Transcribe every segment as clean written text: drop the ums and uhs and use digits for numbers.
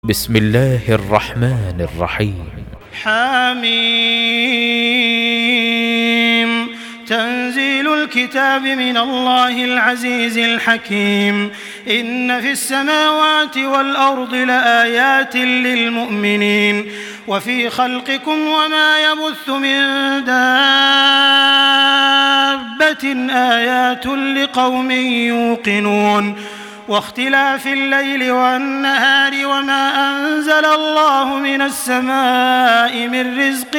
بسم الله الرحمن الرحيم. حميم. تنزيل الكتاب من الله العزيز الحكيم. إن في السماوات والأرض لآيات للمؤمنين وفي خلقكم وما يبث من دابة آيات لقوم يوقنون. واختلاف الليل والنهار وما أنزل الله من السماء من رزق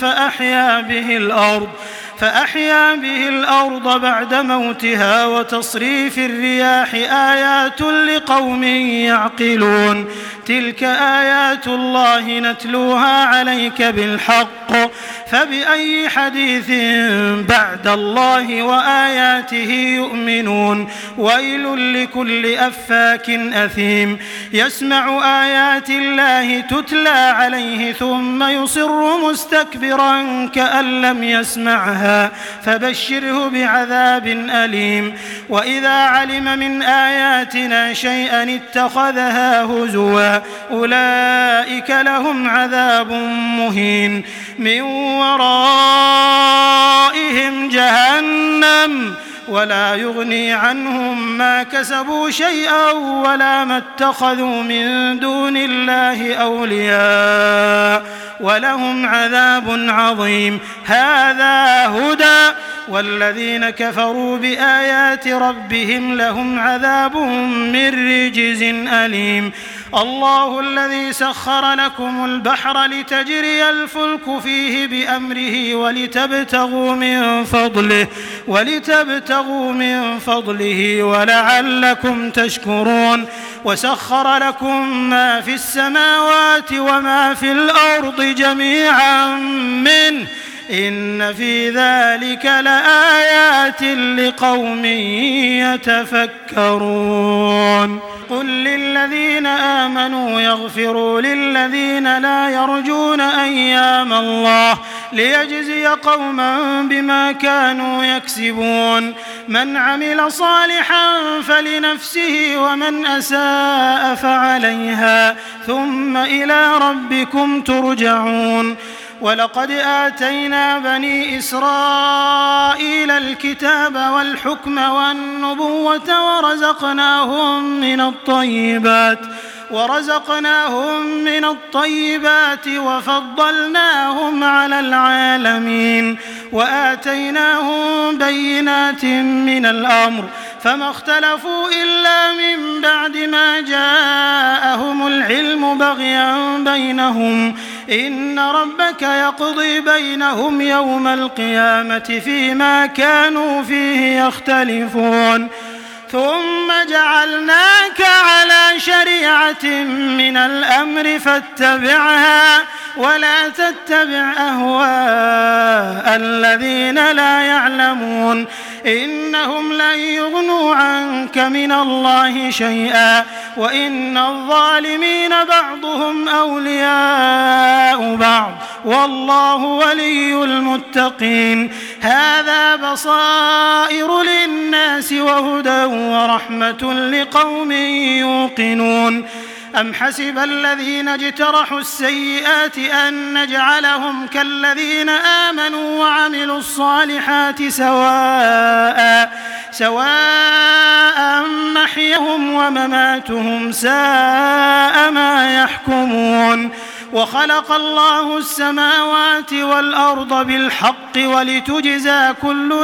فأحيا به الأرض بعد موتها وتصريف الرياح آيات لقوم يعقلون. تلك آيات الله نتلوها عليك بالحق فبأي حديث بعد الله وآياته يؤمنون. ويل لكل أفاك أثيم يسمع آيات الله تتلى عليه ثم يصر مستكبرا كأن لم يسمعها فبشره بعذاب أليم. وإذا علم من آياتنا شيئا اتخذها هزوا أولئك لهم عذاب مهين من ورائهم جهنم ولا يغني عنهم ما كسبوا شيئا ولا ما اتخذوا من دون الله أولياء ولهم عذاب عظيم. هذا هدى والذين كفروا بآيات ربهم لهم عذاب من رجز أليم. الله الذي سخر لكم البحر لتجري الفلك فيه بأمره ولتبتغوا من فضله ولعلكم تشكرون. وسخر لكم ما في السماوات وما في الأرض جميعا منه إن في ذلك لآيات لقوم يتفكرون. قل للذين آمنوا يغفروا للذين لا يرجون أيام الله ليجزي قوما بما كانوا يكسبون. من عمل صالحا فلنفسه ومن أساء فعليها ثم إلى ربكم ترجعون. ولقد آتينا بني إسرائيل الكتاب والحكم والنبوة ورزقناهم من الطيبات وفضلناهم على العالمين وآتيناهم بينات من الأمر فما اختلفوا إلا من بعد ما جاءهم العلم بغيا بينهم. إن ربك يقضي بينهم يوم القيامة فيما كانوا فيه يختلفون. ثم جعلناك على شريعة من الأمر فاتبعها ولا تتبع أهواء الذين لا يعلمون إنهم لن يغنوا عنك من الله شيئا وإن الظالمين بعضهم أولياء بعض والله ولي المتقين. هذا بصائر للناس وهدى ورحمة لقوم يوقنون. أم حسب الذين اجترحوا السيئات أن نجعلهم كالذين آمنوا وعملوا الصالحات سواء محيهم ومماتهم ساء ما يحكمون. وخلق الله السماوات والأرض بالحق ولتجزى كل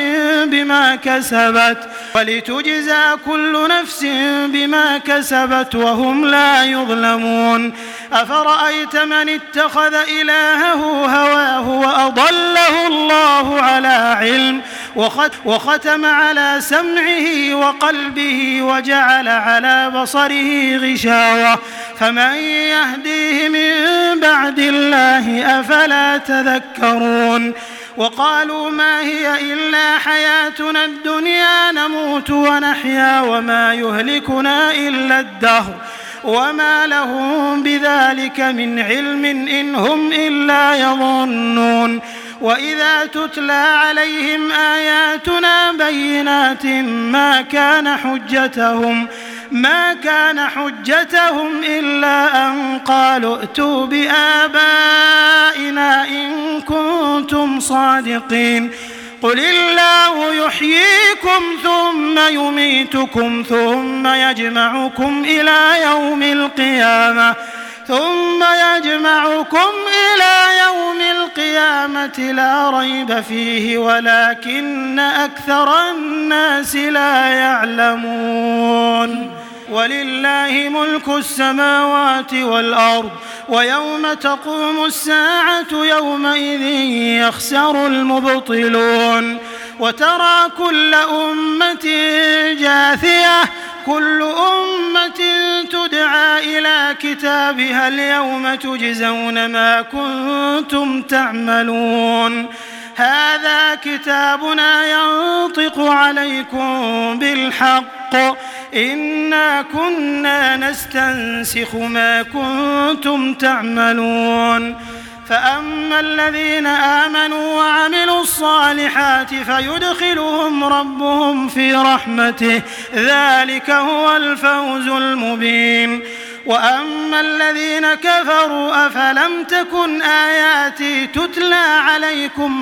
نفس بما كسبت وهم لا يظلمون. أفرأيت من اتخذ إلهه هواه وأضله الله على علم وختم على سمعه وقلبه وجعل على بصره غشاوة فمن يهديه من بعد الله أفلا تذكرون. وقالوا ما هي إلا حياتنا الدنيا نموت ونحيا وما يهلكنا إلا الدهر وما لهم بذلك من علم إن هم إلا يظنون. وإذا تتلى عليهم آياتنا بينات ما كان حجتهم ما كان حجتهم إلا أن قالوا ائتوا بآبائنا إن كنتم صادقين قل الله يحييكم ثم يميتكم ثم يجمعكم إلى يوم القيامة لا ريب فيه ولكن أكثر الناس لا يعلمون ولله ملك السماوات والأرض ويوم تقوم الساعة يومئذ يخسر المبطلون وترى كل أمة جاثية كل أمة تدعى إلى كتابها اليوم تجزون ما كنتم تعملون هذا كتابنا ينطق عليكم بالحق إنا كنا نستنسخ ما كنتم تعملون فأما الذين آمنوا وعملوا الصالحات فيدخلهم ربهم في رحمته ذلك هو الفوز المبين وأما الذين كفروا أفلم تكن آياتي تتلى عليكم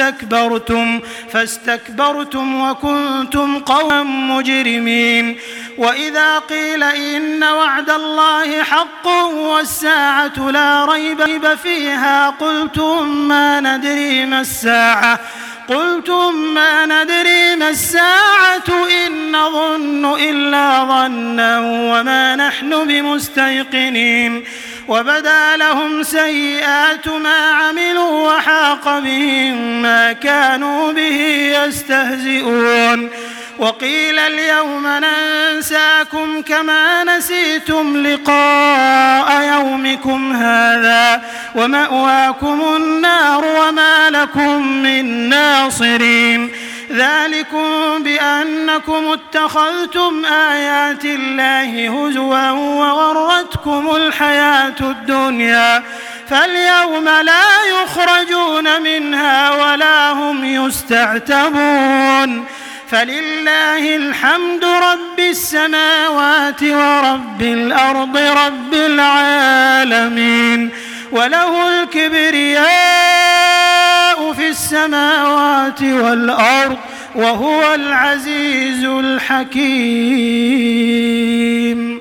فاستكبرتم وكنتم قوما مجرمين وإذا قيل إن وعد الله حق والساعة لا ريب فيها قلتم ما ندري ما الساعة إن نظن إلا ظنا وما نحن بمستيقنين وبدا لهم سيئات ما عملوا وحاق بهم ما كانوا به يستهزئون وقيل اليوم ننساكم كما نسيتم لقاء يومكم هذا ومأواكم النار وما لكم من ناصرين ذلكم بأنكم اتخذتم آيات الله هزوا وغرتكم الحياة الدنيا فاليوم لا يخرجون منها ولا هم يستعتبون فلله الحمد رب السماوات ورب الأرض رب العالمين وله الكبرياء في السماوات والأرض وهو العزيز الحكيم